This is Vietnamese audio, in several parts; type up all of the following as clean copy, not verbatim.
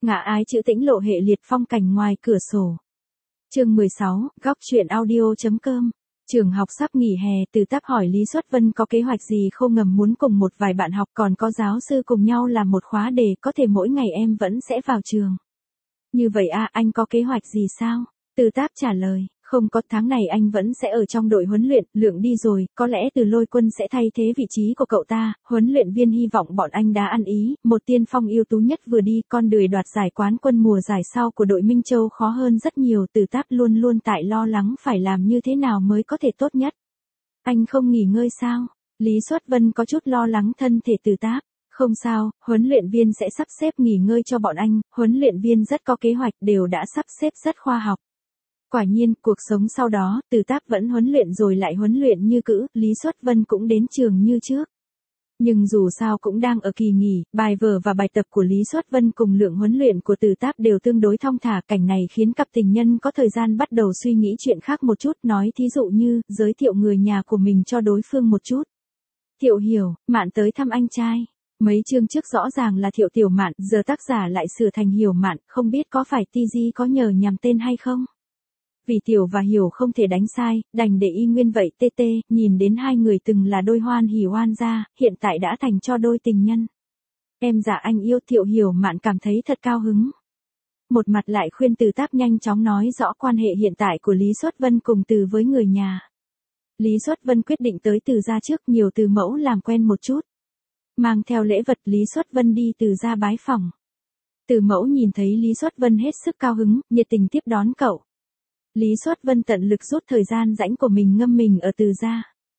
Ngã ái chữ tĩnh lộ hệ liệt phong cảnh ngoài cửa sổ. Chương 16, góc truyện audio.com. Trường học sắp nghỉ hè, Từ Táp hỏi Lý Xuất Vân có kế hoạch gì không, ngầm muốn cùng một vài bạn học còn có giáo sư cùng nhau làm một khóa để có thể mỗi ngày em vẫn sẽ vào trường. Như vậy à, anh có kế hoạch gì sao? Từ Táp trả lời, không có, tháng này anh vẫn sẽ ở trong đội huấn luyện, Lượng đi rồi, có lẽ Từ Lôi Quân sẽ thay thế vị trí của cậu ta, huấn luyện viên hy vọng bọn anh đã ăn ý, một tiên phong ưu tú nhất vừa đi, con đường đoạt giải quán quân mùa giải sau của đội Minh Châu khó hơn rất nhiều, Từ Táp luôn luôn tại lo lắng phải làm như thế nào mới có thể tốt nhất. Anh không nghỉ ngơi sao? Lý Xuất Vân có chút lo lắng thân thể Từ Táp. Không sao, huấn luyện viên sẽ sắp xếp nghỉ ngơi cho bọn anh, huấn luyện viên rất có kế hoạch, đều đã sắp xếp rất khoa học. Quả nhiên, cuộc sống sau đó, Từ Táp vẫn huấn luyện rồi lại huấn luyện như cũ, Lý Xuất Vân cũng đến trường như trước. Nhưng dù sao cũng đang ở kỳ nghỉ, bài vở và bài tập của Lý Xuất Vân cùng lượng huấn luyện của Từ Táp đều tương đối thong thả, cảnh này khiến cặp tình nhân có thời gian bắt đầu suy nghĩ chuyện khác một chút, nói thí dụ như, giới thiệu người nhà của mình cho đối phương một chút. Thiệu Hiểu, Mạn tới thăm anh trai. Mấy chương trước rõ ràng là Thiệu Tiểu Mạn, giờ tác giả lại sửa thành Hiểu Mạn, không biết có phải TG có nhờ nhằm tên hay không? Vì Tiểu và Hiểu không thể đánh sai, đành để y nguyên vậy. TT, nhìn đến hai người từng là đôi hoan hỉ oan gia, hiện tại đã thành cho đôi tình nhân. Em dạ anh yêu. Thiệu Hiểu Mạn cảm thấy thật cao hứng. Một mặt lại khuyên Từ Táp nhanh chóng nói rõ quan hệ hiện tại của Lý Xuất Vân cùng Từ với người nhà. Lý Xuất Vân quyết định tới Từ gia trước, nhiều Từ mẫu làm quen một chút. Mang theo lễ vật, Lý Xuất Vân đi Từ gia bái phỏng. Từ mẫu nhìn thấy Lý Xuất Vân hết sức cao hứng, nhiệt tình tiếp đón cậu. Lý Xuất Vân tận lực rút thời gian rảnh của mình ngâm mình ở Từ gia.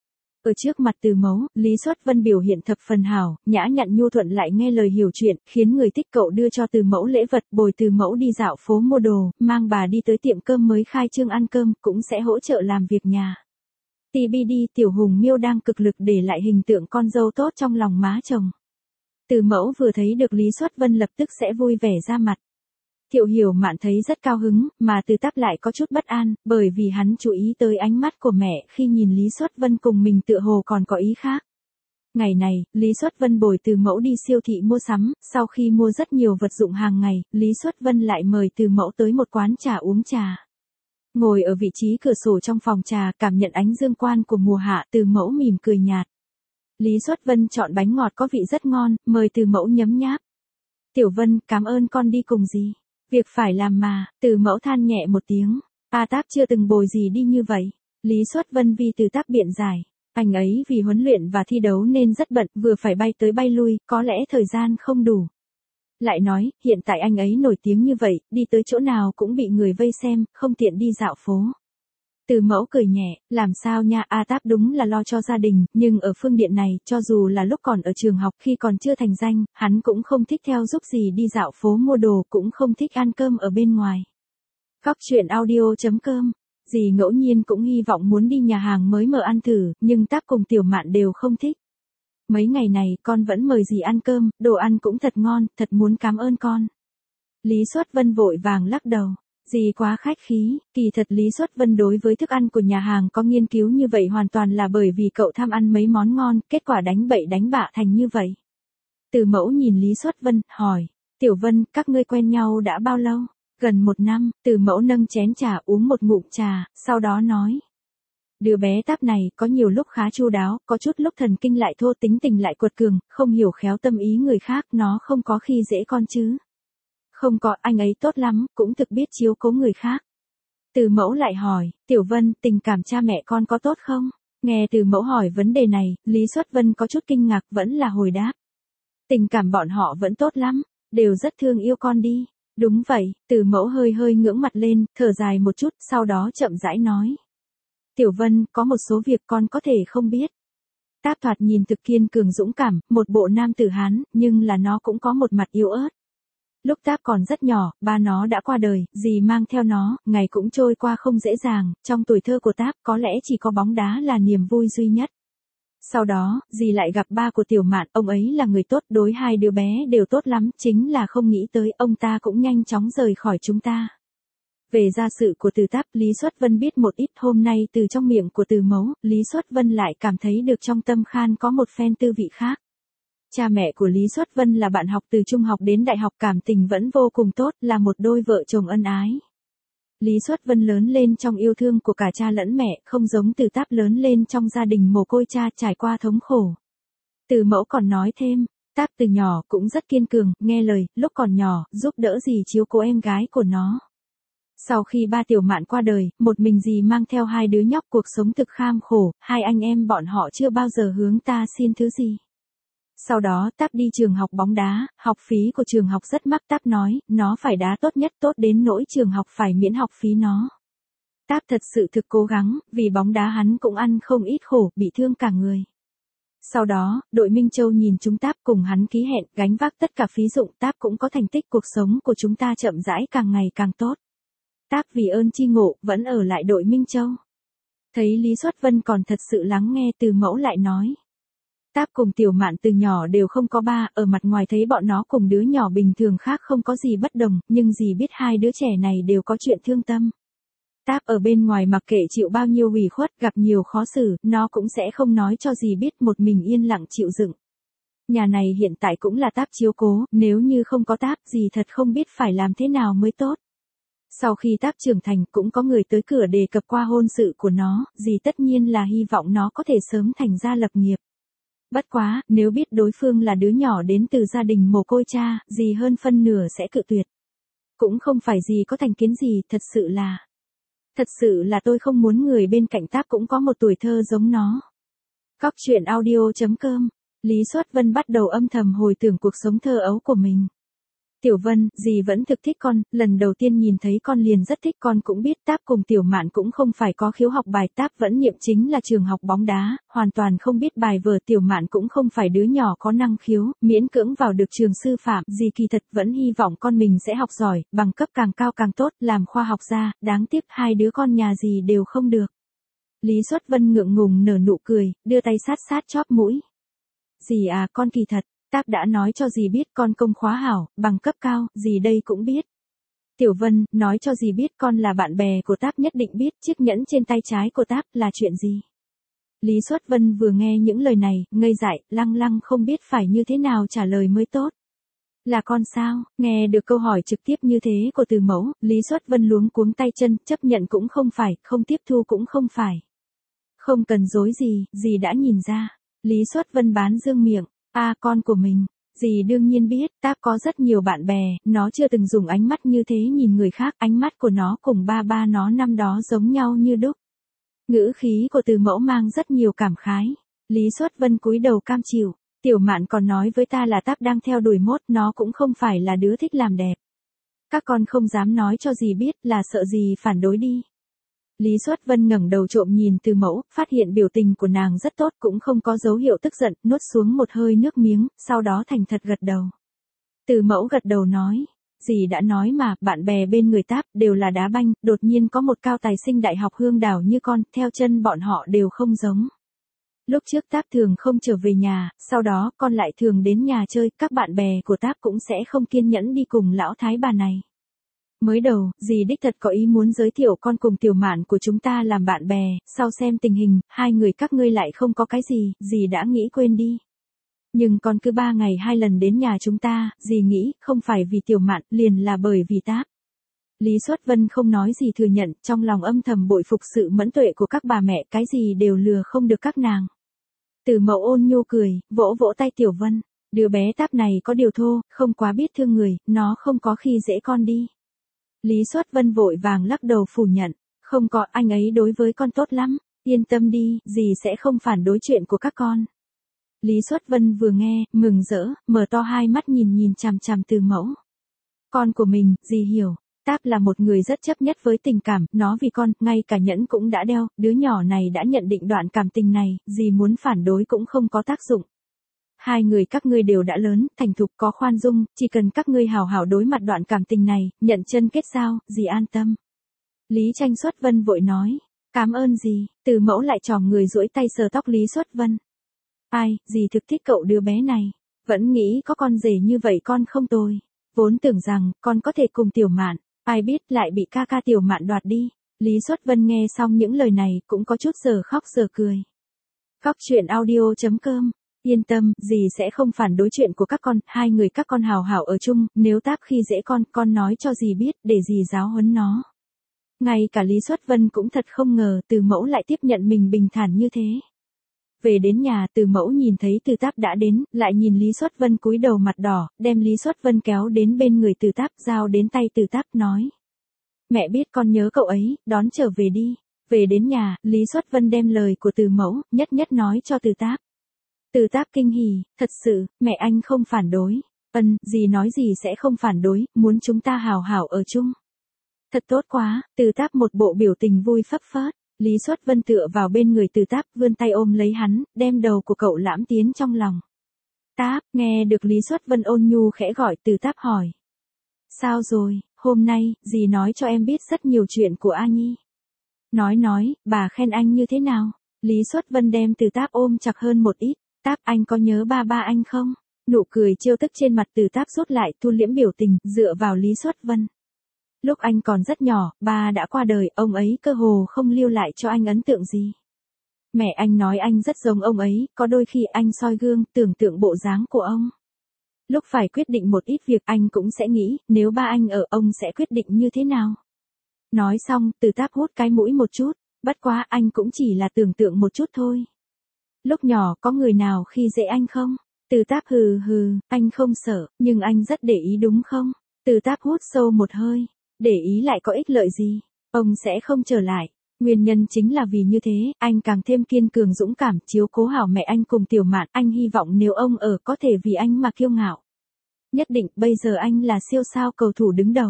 Ở trước mặt Từ mẫu, Lý Xuất Vân biểu hiện thập phần hảo, nhã nhặn nhu thuận lại nghe lời hiểu chuyện, khiến người thích cậu đưa cho Từ mẫu lễ vật, bồi Từ mẫu đi dạo phố mua đồ, mang bà đi tới tiệm cơm mới khai trương ăn cơm, cũng sẽ hỗ trợ làm việc nhà. TBD, Tiểu Hùng Miêu đang cực lực để lại hình tượng con dâu tốt trong lòng má chồng. Từ mẫu vừa thấy được Lý Xuất Vân lập tức sẽ vui vẻ ra mặt. Thiệu Hiểu Mạn thấy rất cao hứng, mà Từ Táp lại có chút bất an, bởi vì hắn chú ý tới ánh mắt của mẹ khi nhìn Lý Xuất Vân cùng mình tựa hồ còn có ý khác. Ngày này, Lý Xuất Vân bồi Từ mẫu đi siêu thị mua sắm, sau khi mua rất nhiều vật dụng hàng ngày, Lý Xuất Vân lại mời Từ mẫu tới một quán trà uống trà. Ngồi ở vị trí cửa sổ trong phòng trà, cảm nhận ánh dương quang của mùa hạ, Từ mẫu mỉm cười nhạt. Lý Xuất Vân chọn bánh ngọt có vị rất ngon, mời Từ mẫu nhấm nháp. Tiểu Vân, cảm ơn con đi cùng gì. Việc phải làm mà. Từ mẫu than nhẹ một tiếng. A Táp chưa từng bồi gì đi như vậy. Lý Xuất Vân vì Từ Táp biện giải. Anh ấy vì huấn luyện và thi đấu nên rất bận, vừa phải bay tới bay lui, có lẽ thời gian không đủ. Lại nói, hiện tại anh ấy nổi tiếng như vậy, đi tới chỗ nào cũng bị người vây xem, không tiện đi dạo phố. Từ mẫu cười nhẹ, làm sao nha, A Táp đúng là lo cho gia đình, nhưng ở phương diện này, cho dù là lúc còn ở trường học khi còn chưa thành danh, hắn cũng không thích theo giúp gì đi dạo phố mua đồ, cũng không thích ăn cơm ở bên ngoài. Góc truyện audio.com. Dì ngẫu nhiên cũng hy vọng muốn đi nhà hàng mới mở ăn thử, nhưng Táp cùng Tiểu Mạn đều không thích. Mấy ngày này con vẫn mời dì ăn cơm, đồ ăn cũng thật ngon, thật muốn cảm ơn con. Lý Xuất Vân vội vàng lắc đầu. Dì quá khách khí, kỳ thật Lý Xuất Vân đối với thức ăn của nhà hàng có nghiên cứu như vậy hoàn toàn là bởi vì cậu tham ăn mấy món ngon, kết quả đánh bậy đánh bạ thành như vậy. Từ mẫu nhìn Lý Xuất Vân, hỏi, Tiểu Vân, các ngươi quen nhau đã bao lâu? Gần 1 năm. Từ mẫu nâng chén trà uống một ngụm trà, sau đó nói. Đứa bé Táp này có nhiều lúc khá chu đáo, có chút lúc thần kinh lại thô, tính tình lại quật cường, không hiểu khéo tâm ý người khác, nó không có khi dễ con chứ. Không có, anh ấy tốt lắm, cũng thực biết chiếu cố người khác. Từ mẫu lại hỏi, Tiểu Vân, tình cảm cha mẹ con có tốt không? Nghe Từ mẫu hỏi vấn đề này, Lý Xuất Vân có chút kinh ngạc, vẫn là hồi đáp. Tình cảm bọn họ vẫn tốt lắm, đều rất thương yêu con đi. Đúng vậy. Từ mẫu hơi hơi ngưỡng mặt lên, thở dài một chút, sau đó chậm rãi nói. Tiểu Vân, có một số việc con có thể không biết. Táp thoạt nhìn thực kiên cường dũng cảm, một bộ nam tử Hán, nhưng là nó cũng có một mặt yếu ớt. Lúc Táp còn rất nhỏ, ba nó đã qua đời, dì mang theo nó, ngày cũng trôi qua không dễ dàng, trong tuổi thơ của Táp có lẽ chỉ có bóng đá là niềm vui duy nhất. Sau đó, dì lại gặp ba của Tiểu Mạn, ông ấy là người tốt, đối hai đứa bé đều tốt lắm, chính là không nghĩ tới ông ta cũng nhanh chóng rời khỏi chúng ta. Về gia sự của Từ Táp, Lý Xuất Vân biết một ít, hôm nay từ trong miệng của Từ mẫu, Lý Xuất Vân lại cảm thấy được trong tâm khan có một phen tư vị khác. Cha mẹ của Lý Xuất Vân là bạn học từ trung học đến đại học, cảm tình vẫn vô cùng tốt, là một đôi vợ chồng ân ái. Lý Xuất Vân lớn lên trong yêu thương của cả cha lẫn mẹ, không giống Từ Táp lớn lên trong gia đình mồ côi cha, trải qua thống khổ. Từ Mẫu còn nói thêm, Táp từ nhỏ cũng rất kiên cường, nghe lời, lúc còn nhỏ, giúp đỡ dì chiếu cố em gái của nó. Sau khi ba Tiểu Mạn qua đời, một mình dì mang theo hai đứa nhóc, cuộc sống thực kham khổ, hai anh em bọn họ chưa bao giờ hướng ta xin thứ gì. Sau đó Táp đi trường học bóng đá, học phí của trường học rất mắc. Táp nói, nó phải đá tốt nhất, tốt đến nỗi trường học phải miễn học phí nó. Táp thật sự thực cố gắng, vì bóng đá hắn cũng ăn không ít khổ, bị thương cả người. Sau đó, đội Minh Châu nhìn chúng Táp, cùng hắn ký hẹn, gánh vác tất cả phí dụng. Táp cũng có thành tích, cuộc sống của chúng ta chậm rãi càng ngày càng tốt. Táp vì ơn chi ngộ, vẫn ở lại đội Minh Châu. Thấy Lý Xuất Vân còn thật sự lắng nghe, Từ Mẫu lại nói. Táp cùng Tiểu Mạn từ nhỏ đều không có ba, ở mặt ngoài thấy bọn nó cùng đứa nhỏ bình thường khác không có gì bất đồng, nhưng dì biết hai đứa trẻ này đều có chuyện thương tâm. Táp ở bên ngoài mặc kệ chịu bao nhiêu ủy khuất, gặp nhiều khó xử, nó cũng sẽ không nói cho dì biết, một mình yên lặng chịu đựng. Nhà này hiện tại cũng là Táp chiếu cố, nếu như không có Táp, dì thật không biết phải làm thế nào mới tốt. Sau khi Táp trưởng thành, cũng có người tới cửa đề cập qua hôn sự của nó, dì tất nhiên là hy vọng nó có thể sớm thành gia lập nghiệp. Bất quá, nếu biết đối phương là đứa nhỏ đến từ gia đình mồ côi cha, dì hơn phân nửa sẽ cự tuyệt. Cũng không phải dì có thành kiến gì, thật sự là tôi không muốn người bên cạnh Táp cũng có một tuổi thơ giống nó. Góc truyện audio.com, Lý Xuất Vân bắt đầu âm thầm hồi tưởng cuộc sống thơ ấu của mình. Tiểu Vân, dì vẫn thực thích con, lần đầu tiên nhìn thấy con liền rất thích, con cũng biết Táp cùng Tiểu Mạn cũng không phải có khiếu học bài, Táp vẫn niệm chính là trường học bóng đá, hoàn toàn không biết bài vở. Tiểu Mạn cũng không phải đứa nhỏ có năng khiếu, miễn cưỡng vào được trường sư phạm, dì kỳ thật vẫn hy vọng con mình sẽ học giỏi, bằng cấp càng cao càng tốt, làm khoa học gia, đáng tiếc hai đứa con nhà dì đều không được. Lý Xuất Vân ngượng ngùng nở nụ cười, đưa tay sát sát chóp mũi. Dì à, con kỳ thật. Táp đã nói cho dì biết con công khóa hảo, bằng cấp cao, dì đây cũng biết. Tiểu Vân, nói cho dì biết con là bạn bè của Táp, nhất định biết chiếc nhẫn trên tay trái của Táp là chuyện gì. Lý Xuất Vân vừa nghe những lời này, ngây dại, lăng không biết phải như thế nào trả lời mới tốt. Là con sao? Nghe được câu hỏi trực tiếp như thế của Từ Mẫu, Lý Xuất Vân luống cuống tay chân, chấp nhận cũng không phải, không tiếp thu cũng không phải. Không cần dối gì, dì đã nhìn ra. Lý Xuất Vân bán dương miệng. Con của mình, dì đương nhiên biết, Táp có rất nhiều bạn bè, nó chưa từng dùng ánh mắt như thế nhìn người khác, ánh mắt của nó cùng ba nó năm đó giống nhau như đúc. Ngữ khí của Từ Mẫu mang rất nhiều cảm khái. Lý Xuất Vân cúi đầu cam chịu, Tiểu Mạn còn nói với ta là Táp đang theo đuổi mốt, nó cũng không phải là đứa thích làm đẹp. Các con không dám nói cho dì biết, là sợ dì phản đối đi. Lý Xuất Vân ngẩng đầu trộm nhìn Từ Mẫu, phát hiện biểu tình của nàng rất tốt, cũng không có dấu hiệu tức giận, nuốt xuống một hơi nước miếng, sau đó thành thật gật đầu. Từ Mẫu gật đầu nói, dì đã nói mà, bạn bè bên người Táp đều là đá banh, đột nhiên có một cao tài sinh đại học Hương Đảo như con, theo chân bọn họ đều không giống. Lúc trước Táp thường không trở về nhà, sau đó con lại thường đến nhà chơi, các bạn bè của Táp cũng sẽ không kiên nhẫn đi cùng lão thái bà này. Mới đầu, dì đích thật có ý muốn giới thiệu con cùng Tiểu Mạn của chúng ta làm bạn bè, sau xem tình hình, hai người các ngươi lại không có cái gì, dì đã nghĩ quên đi. Nhưng con cứ 3 ngày 2 lần đến nhà chúng ta, dì nghĩ, không phải vì Tiểu Mạn, liền là bởi vì Táp. Lý Xuất Vân không nói gì thừa nhận, trong lòng âm thầm bội phục sự mẫn tuệ của các bà mẹ, cái gì đều lừa không được các nàng. Từ Mẫu ôn nhu cười, vỗ vỗ tay Tiểu Vân, đứa bé Táp này có điều thô, không quá biết thương người, nó không có khi dễ con đi. Lý Xuất Vân vội vàng lắc đầu phủ nhận, không có, anh ấy đối với con tốt lắm, yên tâm đi, dì sẽ không phản đối chuyện của các con. Lý Xuất Vân vừa nghe, mừng rỡ, mở to hai mắt nhìn chằm chằm Từ Mẫu. Con của mình, dì hiểu, Táp là một người rất chấp nhất với tình cảm, nó vì con, ngay cả nhẫn cũng đã đeo, đứa nhỏ này đã nhận định đoạn cảm tình này, dì muốn phản đối cũng không có tác dụng. Hai người các ngươi đều đã lớn, thành thục có khoan dung, chỉ cần các ngươi hào hào đối mặt đoạn cảm tình này, nhận chân kết giao, dì an tâm. Lý Tranh Xuất Vân vội nói, cảm ơn dì. Từ Mẫu lại tròm người duỗi tay sờ tóc Lý Xuất Vân. Ai, dì thực thích cậu đứa bé này, vẫn nghĩ có con rể như vậy con không tồi. Vốn tưởng rằng, con có thể cùng Tiểu Mạn, ai biết lại bị ca ca Tiểu Mạn đoạt đi. Lý Xuất Vân nghe xong những lời này, cũng có chút giờ khóc giờ cười. Góc truyện audio.com Yên tâm, dì sẽ không phản đối chuyện của các con, hai người các con hào hảo ở chung, nếu Táp khi dễ con nói cho dì biết, để dì giáo huấn nó. Ngay cả Lý Xuất Vân cũng thật không ngờ Từ Mẫu lại tiếp nhận mình bình thản như thế. Về đến nhà Từ Mẫu nhìn thấy Từ Táp đã đến, lại nhìn Lý Xuất Vân cúi đầu mặt đỏ, đem Lý Xuất Vân kéo đến bên người Từ Táp, giao đến tay Từ Táp nói. Mẹ biết con nhớ cậu ấy, đón trở về đi. Về đến nhà, Lý Xuất Vân đem lời của Từ Mẫu, nhất nhất nói cho Từ Táp. Từ Táp kinh hỉ, thật sự, mẹ anh không phản đối. Dì nói gì sẽ không phản đối, muốn chúng ta hào hảo ở chung. Thật tốt quá, Từ Táp một bộ biểu tình vui phấp phớt. Lý Xuất Vân tựa vào bên người Từ Táp, vươn tay ôm lấy hắn, đem đầu của cậu lãm tiến trong lòng. Táp, nghe được Lý Xuất Vân ôn nhu khẽ gọi, Từ Táp hỏi. Sao rồi, hôm nay, dì nói cho em biết rất nhiều chuyện của A Nhi. Nói, bà khen anh như thế nào? Lý Xuất Vân đem Từ Táp ôm chặt hơn một ít. Táp, anh có nhớ ba anh không? Nụ cười trêu tức trên mặt Từ Táp rút lại, thu liễm biểu tình, dựa vào Lý Xuất Vân. Lúc anh còn rất nhỏ, ba đã qua đời, ông ấy cơ hồ không lưu lại cho anh ấn tượng gì. Mẹ anh nói anh rất giống ông ấy, có đôi khi anh soi gương, tưởng tượng bộ dáng của ông. Lúc phải quyết định một ít việc anh cũng sẽ nghĩ, nếu ba anh ở ông sẽ quyết định như thế nào. Nói xong, Từ Táp hút cái mũi một chút, bất quá anh cũng chỉ là tưởng tượng một chút thôi. Lúc nhỏ có người nào khi dễ anh không? Từ Táp hừ, anh không sợ, nhưng anh rất để ý đúng không? Từ Táp hút sâu một hơi, để ý lại có ích lợi gì? Ông sẽ không trở lại. Nguyên nhân chính là vì như thế, anh càng thêm kiên cường dũng cảm, chiếu cố hảo mẹ anh cùng Tiểu Mạn, anh hy vọng nếu ông ở có thể vì anh mà kiêu ngạo. Nhất định, bây giờ anh là siêu sao cầu thủ đứng đầu.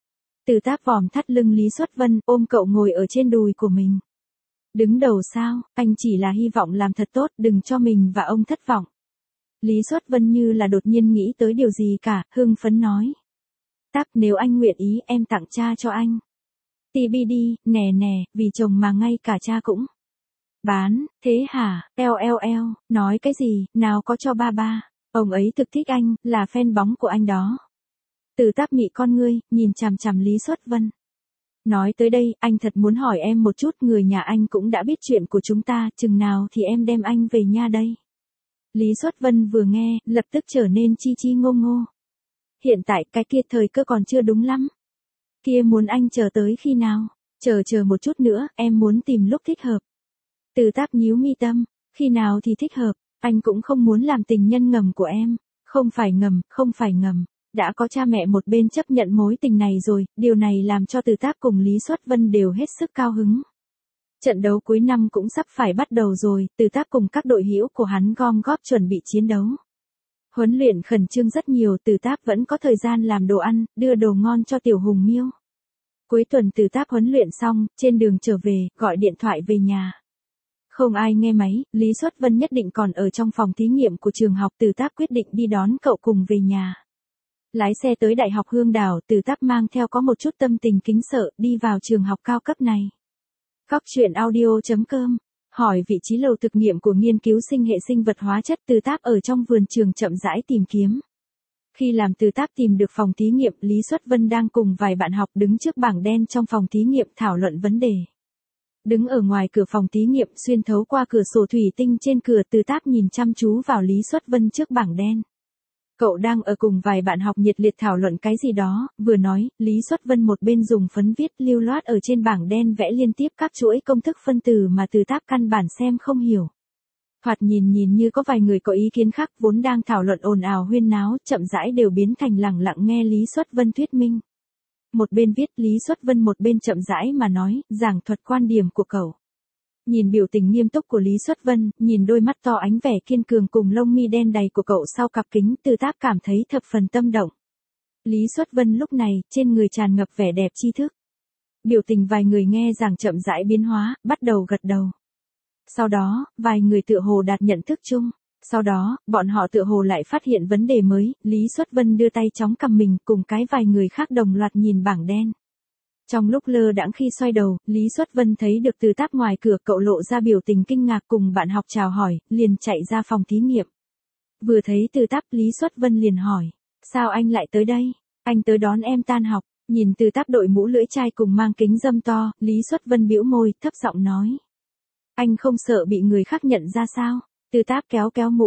Từ Táp vòm thắt lưng Lý Xuất Vân, ôm cậu ngồi ở trên đùi của mình. Đứng đầu sao, anh chỉ là hy vọng làm thật tốt, đừng cho mình và ông thất vọng. Lý Xuất Vân như là đột nhiên nghĩ tới điều gì cả, hưng phấn nói. Táp, nếu anh nguyện ý, em tặng cha cho anh. TBD, nè, vì chồng mà ngay cả cha cũng bán, thế hả, LLL, nói cái gì, nào có cho ba. Ông ấy thực thích anh, là fan bóng của anh đó. Từ Táp mị con ngươi, nhìn chằm chằm Lý Xuất Vân. Nói tới đây, anh thật muốn hỏi em một chút, người nhà anh cũng đã biết chuyện của chúng ta, chừng nào thì em đem anh về nha đây. Lý Xuất Vân vừa nghe, lập tức trở nên chi ngô. Hiện tại cái kia thời cơ còn chưa đúng lắm. Kia muốn anh chờ tới khi nào? Chờ một chút nữa, em muốn tìm lúc thích hợp. Từ Táp nhíu mi tâm, khi nào thì thích hợp, anh cũng không muốn làm tình nhân ngầm của em. Không phải ngầm. Đã có cha mẹ một bên chấp nhận mối tình này rồi, điều này làm cho Từ Táp cùng Lý Xuất Vân đều hết sức cao hứng. Trận đấu cuối năm cũng sắp phải bắt đầu rồi, Từ Táp cùng các đội hữu của hắn gom góp chuẩn bị chiến đấu. Huấn luyện khẩn trương rất nhiều, Từ Táp vẫn có thời gian làm đồ ăn, đưa đồ ngon cho Tiểu Hùng Miêu. Cuối tuần Từ Táp huấn luyện xong, trên đường trở về, gọi điện thoại về nhà. Không ai nghe máy, Lý Xuất Vân nhất định còn ở trong phòng thí nghiệm của trường học, Từ Táp quyết định đi đón cậu cùng về nhà. Lái xe tới Đại học Hương Đảo, Từ Táp mang theo có một chút tâm tình kính sợ, đi vào trường học cao cấp này. Góc truyện audio.com, hỏi vị trí lầu thực nghiệm của nghiên cứu sinh hệ sinh vật hóa chất. Từ Táp ở trong vườn trường chậm rãi tìm kiếm. Khi làm Từ Táp tìm được phòng thí nghiệm, Lý Xuất Vân đang cùng vài bạn học đứng trước bảng đen trong phòng thí nghiệm thảo luận vấn đề. Đứng ở ngoài cửa phòng thí nghiệm, xuyên thấu qua cửa sổ thủy tinh trên cửa, Từ Táp nhìn chăm chú vào Lý Xuất Vân trước bảng đen. Cậu đang ở cùng vài bạn học nhiệt liệt thảo luận cái gì đó, vừa nói, Lý Xuất Vân một bên dùng phấn viết lưu loát ở trên bảng đen vẽ liên tiếp các chuỗi công thức phân tử mà Từ Táp căn bản xem không hiểu. Thoạt nhìn như có vài người có ý kiến khác vốn đang thảo luận ồn ào huyên náo, chậm rãi đều biến thành lẳng lặng nghe Lý Xuất Vân thuyết minh. Một bên viết Lý Xuất Vân một bên chậm rãi mà nói, giảng thuật quan điểm của cậu. Nhìn biểu tình nghiêm túc của Lý Xuất Vân, nhìn đôi mắt to ánh vẻ kiên cường cùng lông mi đen đầy của cậu sau cặp kính, Từ Táp cảm thấy thập phần tâm động. Lý Xuất Vân lúc này, trên người tràn ngập vẻ đẹp tri thức. Biểu tình vài người nghe giảng chậm rãi biến hóa, bắt đầu gật đầu. Sau đó, vài người tựa hồ đạt nhận thức chung. Sau đó, bọn họ tựa hồ lại phát hiện vấn đề mới, Lý Xuất Vân đưa tay chống cằm mình cùng cái vài người khác đồng loạt nhìn bảng đen. Trong lúc lơ đãng khi xoay đầu, Lý Xuất Vân thấy được Từ Táp ngoài cửa, cậu lộ ra biểu tình kinh ngạc cùng bạn học chào hỏi, liền chạy ra phòng thí nghiệm. Vừa thấy Từ Táp, Lý Xuất Vân liền hỏi, sao anh lại tới đây? Anh tới đón em tan học. Nhìn Từ Táp đội mũ lưỡi chai cùng mang kính râm to, Lý Xuất Vân bĩu môi, thấp giọng nói. Anh không sợ bị người khác nhận ra sao? Từ Táp kéo mũ.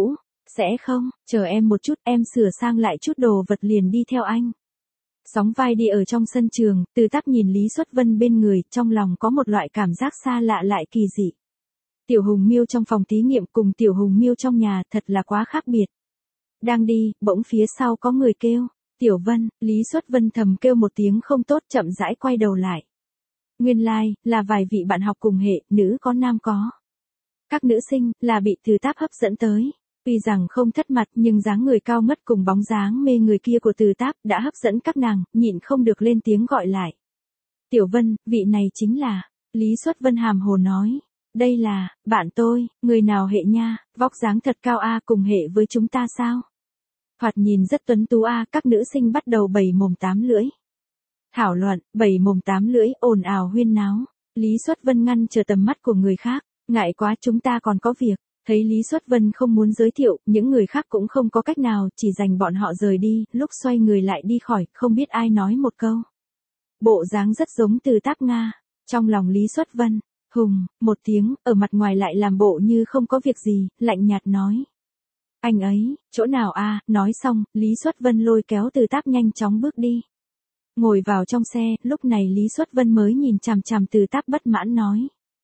Sẽ không, chờ em một chút, em sửa sang lại chút đồ vật liền đi theo anh. Sóng vai đi ở trong sân trường, Từ Táp nhìn Lý Xuất Vân bên người, trong lòng có một loại cảm giác xa lạ lại kỳ dị. Tiểu Hùng Miêu trong phòng thí nghiệm cùng Tiểu Hùng Miêu trong nhà thật là quá khác biệt. Đang đi, bỗng phía sau có người kêu, Tiểu Vân, Lý Xuất Vân thầm kêu một tiếng không tốt chậm rãi quay đầu lại. Nguyên lai, là vài vị bạn học cùng hệ, nữ có nam có. Các nữ sinh, là bị Từ Táp hấp dẫn tới. Tuy rằng không thất mặt nhưng dáng người cao ngất cùng bóng dáng mê người kia của Từ Táp đã hấp dẫn các nàng, nhịn không được lên tiếng gọi lại. Tiểu Vân, vị này chính là, Lý Xuất Vân hàm hồ nói. Đây là, bạn tôi, người nào hệ nha, vóc dáng thật cao a cùng hệ với chúng ta sao? Thoạt nhìn rất tuấn tú a các nữ sinh bắt đầu bảy mồm tám lưỡi. Thảo luận, bảy mồm tám lưỡi, ồn ào huyên náo. Lý Xuất Vân ngăn chờ tầm mắt của người khác, ngại quá chúng ta còn có việc. Thấy Lý Xuất Vân không muốn giới thiệu, những người khác cũng không có cách nào, chỉ dành bọn họ rời đi, lúc xoay người lại đi khỏi, không biết ai nói một câu. Bộ dáng rất giống Từ Táp Nga, trong lòng Lý Xuất Vân, hùng, một tiếng, ở mặt ngoài lại làm bộ như không có việc gì, lạnh nhạt nói. Anh ấy, chỗ nào a? Nói xong, Lý Xuất Vân lôi kéo Từ Táp nhanh chóng bước đi. Ngồi vào trong xe, lúc này Lý Xuất Vân mới nhìn chằm chằm Từ Táp bất mãn nói.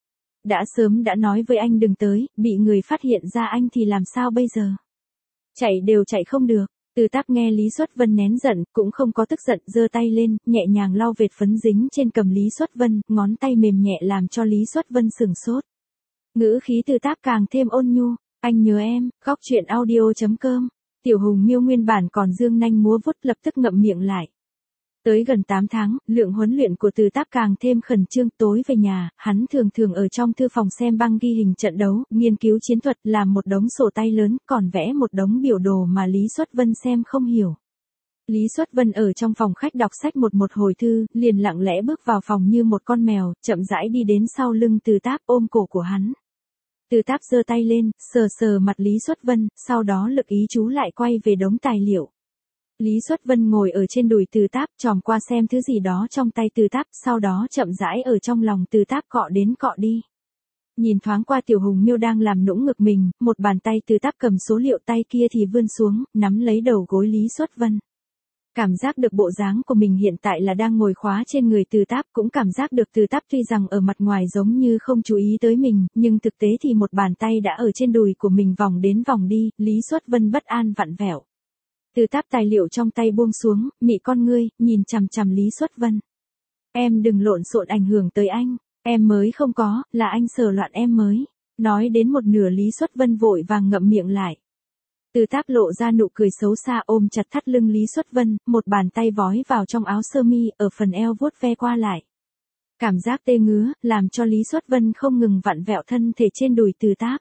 Đã sớm đã nói với anh đừng tới, bị người phát hiện ra anh thì làm sao bây giờ? Chạy đều chạy không được. Từ Táp nghe Lý Xuất Vân nén giận, cũng không có tức giận, giơ tay lên, nhẹ nhàng lau vệt phấn dính trên cầm Lý Xuất Vân, ngón tay mềm nhẹ làm cho Lý Xuất Vân sửng sốt. Ngữ khí Từ Táp càng thêm ôn nhu, anh nhớ em, góc truyện audio.com. Tiểu Hùng Miêu nguyên bản còn dương nanh múa vuốt lập tức ngậm miệng lại. Tới gần 8 tháng, lượng huấn luyện của Từ Táp càng thêm khẩn trương, tối về nhà, hắn thường ở trong thư phòng xem băng ghi hình trận đấu, nghiên cứu chiến thuật, làm một đống sổ tay lớn, còn vẽ một đống biểu đồ mà Lý Xuất Vân xem không hiểu. Lý Xuất Vân ở trong phòng khách đọc sách một hồi thư, liền lặng lẽ bước vào phòng như một con mèo, chậm rãi đi đến sau lưng Từ Táp ôm cổ của hắn. Từ Táp giơ tay lên, sờ mặt Lý Xuất Vân, sau đó lực ý chú lại quay về đống tài liệu. Lý Xuất Vân ngồi ở trên đùi Từ Táp, chòm qua xem thứ gì đó trong tay Từ Táp, sau đó chậm rãi ở trong lòng Từ Táp cọ đến cọ đi. Nhìn thoáng qua Tiểu Hùng Miêu đang làm nũng ngực mình, một bàn tay Từ Táp cầm số liệu, tay kia thì vươn xuống, nắm lấy đầu gối Lý Xuất Vân. Cảm giác được bộ dáng của mình hiện tại là đang ngồi khóa trên người Từ Táp, cũng cảm giác được Từ Táp tuy rằng ở mặt ngoài giống như không chú ý tới mình, nhưng thực tế thì một bàn tay đã ở trên đùi của mình vòng đến vòng đi, Lý Xuất Vân bất an vặn vẹo. Từ Táp tài liệu trong tay buông xuống, mị con ngươi, nhìn chằm chằm Lý Xuất Vân. Em đừng lộn xộn ảnh hưởng tới anh, em mới không có, là anh sờ loạn em mới. Nói đến một nửa Lý Xuất Vân vội vàng ngậm miệng lại. Từ Táp lộ ra nụ cười xấu xa ôm chặt thắt lưng Lý Xuất Vân, một bàn tay vói vào trong áo sơ mi, ở phần eo vuốt ve qua lại. Cảm giác tê ngứa, làm cho Lý Xuất Vân không ngừng vặn vẹo thân thể trên đùi Từ Táp.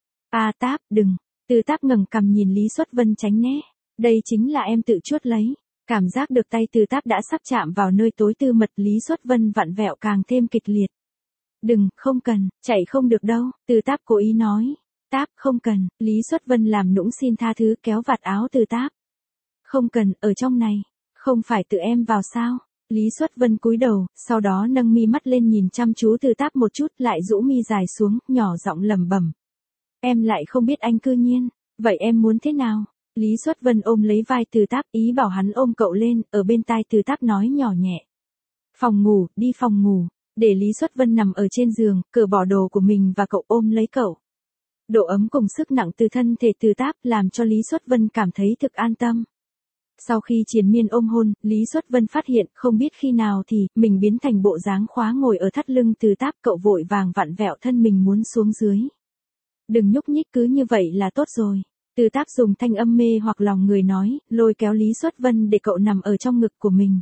A Táp, đừng. Từ Táp ngẩng cằm nhìn Lý Xuất Vân tránh né. Đây chính là em tự chuốt lấy. Cảm giác được tay Từ Táp đã sắp chạm vào nơi tối tư mật, Lý Xuất Vân vặn vẹo càng thêm kịch liệt. Đừng, không cần, chạy không được đâu, Từ Táp cố ý nói. Táp, không cần, Lý Xuất Vân làm nũng xin tha thứ, kéo vạt áo Từ Táp. Không cần, ở trong này, không phải tự em vào sao? Lý Xuất Vân cúi đầu, sau đó nâng mi mắt lên nhìn chăm chú Từ Táp một chút, lại rũ mi dài xuống, nhỏ giọng lẩm bẩm. Em lại không biết anh cư nhiên, vậy em muốn thế nào? Lý Xuất Vân ôm lấy vai Từ Táp, ý bảo hắn ôm cậu lên, ở bên tai Từ Táp nói nhỏ nhẹ. Phòng ngủ, đi phòng ngủ, để Lý Xuất Vân nằm ở trên giường, cởi bỏ đồ của mình và cậu ôm lấy cậu. Độ ấm cùng sức nặng từ thân thể Từ Táp làm cho Lý Xuất Vân cảm thấy thực an tâm. Sau khi triền miên ôm hôn, Lý Xuất Vân phát hiện không biết khi nào thì mình biến thành bộ dáng khóa ngồi ở thắt lưng Từ Táp, cậu vội vàng vặn vẹo thân mình muốn xuống dưới. Đừng nhúc nhích, cứ như vậy là tốt rồi. Từ Táp dùng thanh âm mê hoặc lòng người nói, lôi kéo Lý Xuất Vân để cậu nằm ở trong ngực của mình.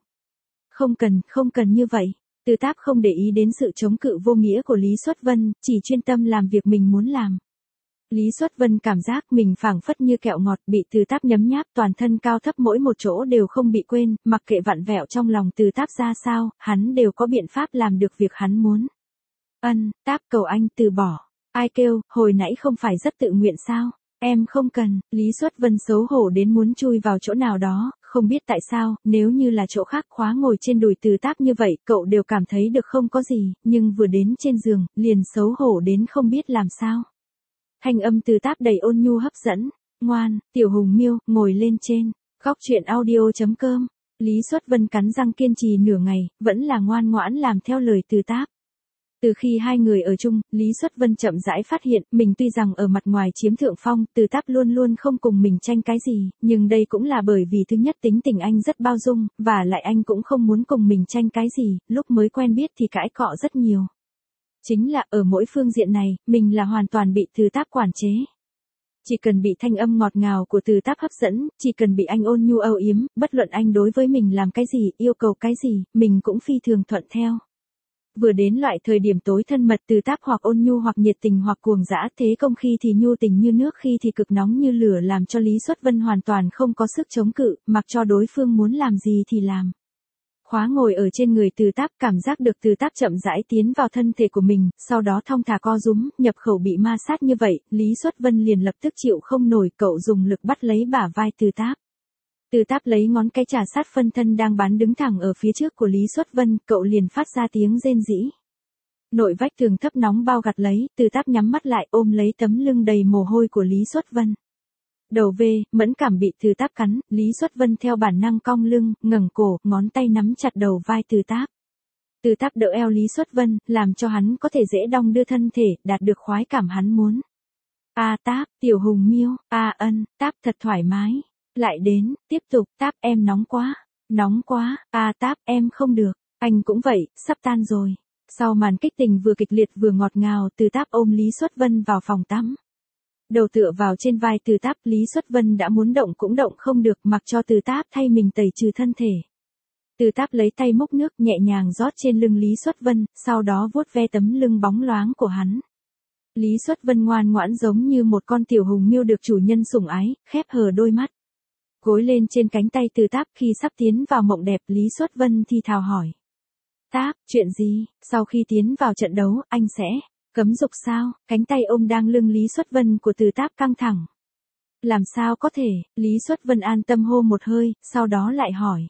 Không cần như vậy. Từ Táp không để ý đến sự chống cự vô nghĩa của Lý Xuất Vân, chỉ chuyên tâm làm việc mình muốn làm. Lý Xuất Vân cảm giác mình phảng phất như kẹo ngọt bị Từ Táp nhấm nháp, toàn thân cao thấp mỗi một chỗ đều không bị quên, mặc kệ vặn vẹo trong lòng Từ Táp ra sao, hắn đều có biện pháp làm được việc hắn muốn. Táp cầu anh từ bỏ. Ai kêu, hồi nãy không phải rất tự nguyện sao? Em không cần. Lý Xuất Vân xấu hổ đến muốn chui vào chỗ nào đó, không biết tại sao, nếu như là chỗ khác khóa ngồi trên đùi Từ Táp như vậy, cậu đều cảm thấy được không có gì, nhưng vừa đến trên giường, liền xấu hổ đến không biết làm sao. Thanh âm Từ Táp đầy ôn nhu hấp dẫn, Ngoan, Tiểu Hùng Miêu, ngồi lên trên. Góc chuyện audio.com. Lý Xuất Vân cắn răng kiên trì nửa ngày, vẫn là ngoan ngoãn làm theo lời Từ Táp. Từ khi hai người ở chung, Lý Xuất Vân chậm rãi phát hiện, mình tuy rằng ở mặt ngoài chiếm thượng phong, Từ Táp luôn luôn không cùng mình tranh cái gì, nhưng đây cũng là bởi vì thứ nhất tính tình anh rất bao dung, và lại anh cũng không muốn cùng mình tranh cái gì, lúc mới quen biết thì cãi cọ rất nhiều. Chính là ở mỗi phương diện này, mình là hoàn toàn bị Từ Táp quản chế. Chỉ cần bị thanh âm ngọt ngào của Từ Táp hấp dẫn, chỉ cần bị anh ôn nhu âu yếm, bất luận anh đối với mình làm cái gì, yêu cầu cái gì, mình cũng phi thường thuận theo. Vừa đến loại thời điểm tối thân mật, Từ Táp hoặc ôn nhu hoặc nhiệt tình hoặc cuồng dã, thế công khi thì nhu tình như nước, khi thì cực nóng như lửa, làm cho Lý Xuất Vân hoàn toàn không có sức chống cự, mặc cho đối phương muốn làm gì thì làm. Khóa ngồi ở trên người Từ Táp, cảm giác được Từ Táp chậm rãi tiến vào thân thể của mình, sau đó thong thả co rúm, nhập khẩu bị ma sát như vậy, Lý Xuất Vân liền lập tức chịu không nổi, cậu dùng lực bắt lấy bả vai Từ Táp. Từ Táp lấy ngón cái trà sát phân thân đang bán đứng thẳng ở phía trước của Lý Xuất Vân, cậu liền phát ra tiếng rên rỉ. Nội vách tường thấp nóng bao gặt lấy, Từ Táp nhắm mắt lại ôm lấy tấm lưng đầy mồ hôi của Lý Xuất Vân. Đầu về, mẫn cảm bị Từ Táp cắn, Lý Xuất Vân theo bản năng cong lưng, ngẩng cổ, ngón tay nắm chặt đầu vai Từ Táp. Từ Táp đỡ eo Lý Xuất Vân, làm cho hắn có thể dễ đong đưa thân thể, đạt được khoái cảm hắn muốn. Táp, Tiểu Hùng Miêu, ân, Táp thật thoải mái. Lại đến, tiếp tục, Táp em nóng quá, Táp em không được, anh cũng vậy, sắp tan rồi. Sau màn kích tình vừa kịch liệt vừa ngọt ngào, Từ Táp ôm Lý Xuất Vân vào phòng tắm. Đầu tựa vào trên vai Từ Táp, Lý Xuất Vân đã muốn động cũng động không được, mặc cho Từ Táp thay mình tẩy trừ thân thể. Từ Táp lấy tay múc nước nhẹ nhàng rót trên lưng Lý Xuất Vân, sau đó vuốt ve tấm lưng bóng loáng của hắn. Lý Xuất Vân ngoan ngoãn giống như một con tiểu hùng miêu được chủ nhân sủng ái, khép hờ đôi mắt. Gối lên trên cánh tay Từ Táp, khi sắp tiến vào mộng đẹp, Lý Xuất Vân thì thào hỏi. Táp, chuyện gì? Sau khi tiến vào trận đấu, anh sẽ cấm dục sao? Cánh tay ôm đang lưng Lý Xuất Vân của Từ Táp căng thẳng. Làm sao có thể? Lý Xuất Vân an tâm hô một hơi, sau đó lại hỏi.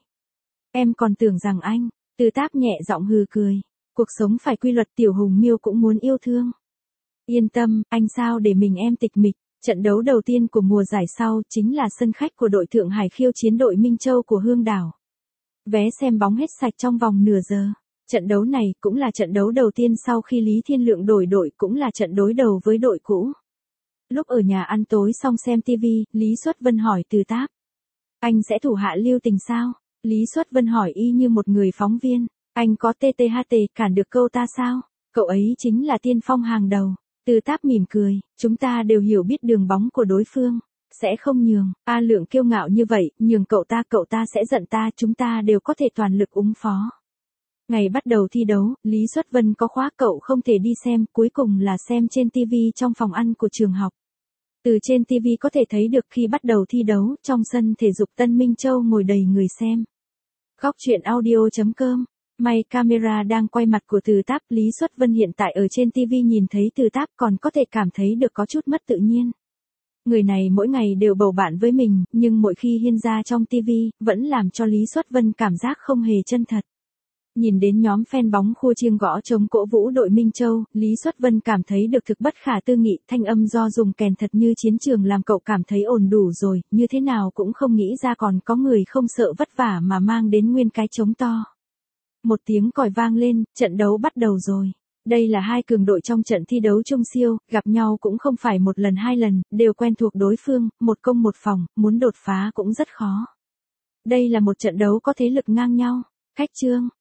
Em còn tưởng rằng anh. Từ Táp nhẹ giọng hừ cười. Cuộc sống phải quy luật, tiểu hùng miêu cũng muốn yêu thương. Yên tâm, anh sao để mình em tịch mịch. Trận đấu đầu tiên của mùa giải sau chính là sân khách của đội Thượng Hải khiêu chiến đội Minh Châu của Hương Đảo. Vé xem bóng hết sạch trong vòng nửa giờ. Trận đấu này cũng là trận đấu đầu tiên sau khi Lý Thiên Lượng đổi đội, cũng là trận đối đầu với đội cũ. Lúc ở nhà ăn tối xong xem TV, Lý Xuất Vân hỏi Từ Táp. Anh sẽ thủ hạ lưu tình sao? Lý Xuất Vân hỏi y như một người phóng viên. Anh có TTHT cản được câu ta sao? Cậu ấy chính là tiên phong hàng đầu. Từ Táp mỉm cười, chúng ta đều hiểu biết đường bóng của đối phương. Sẽ không nhường. Lượng kiêu ngạo như vậy, nhường cậu ta sẽ giận ta, chúng ta đều có thể toàn lực ứng phó. Ngày bắt đầu thi đấu, Lý Xuất Vân có khóa cậu không thể đi xem, cuối cùng là xem trên TV trong phòng ăn của trường học. Từ trên TV có thể thấy được khi bắt đầu thi đấu, trong sân thể dục Tân Minh Châu ngồi đầy người xem. Góc chuyện audio.com. May camera đang quay mặt của Từ Táp, Lý Xuất Vân hiện tại ở trên TV nhìn thấy Từ Táp còn có thể cảm thấy được có chút mất tự nhiên. Người này mỗi ngày đều bầu bạn với mình, nhưng mỗi khi hiện ra trong TV, vẫn làm cho Lý Xuất Vân cảm giác không hề chân thật. Nhìn đến nhóm fan bóng khua chiêng gõ trống cổ vũ đội Minh Châu, Lý Xuất Vân cảm thấy được thực bất khả tư nghị, thanh âm do dùng kèn thật như chiến trường làm cậu cảm thấy ổn đủ rồi, như thế nào cũng không nghĩ ra còn có người không sợ vất vả mà mang đến nguyên cái trống to. Một tiếng còi vang lên, trận đấu bắt đầu rồi. Đây là hai cường đội trong trận thi đấu chung siêu, gặp nhau cũng không phải một lần hai lần, đều quen thuộc đối phương, một công một phòng, muốn đột phá cũng rất khó. Đây là một trận đấu có thế lực ngang nhau. Khách trương.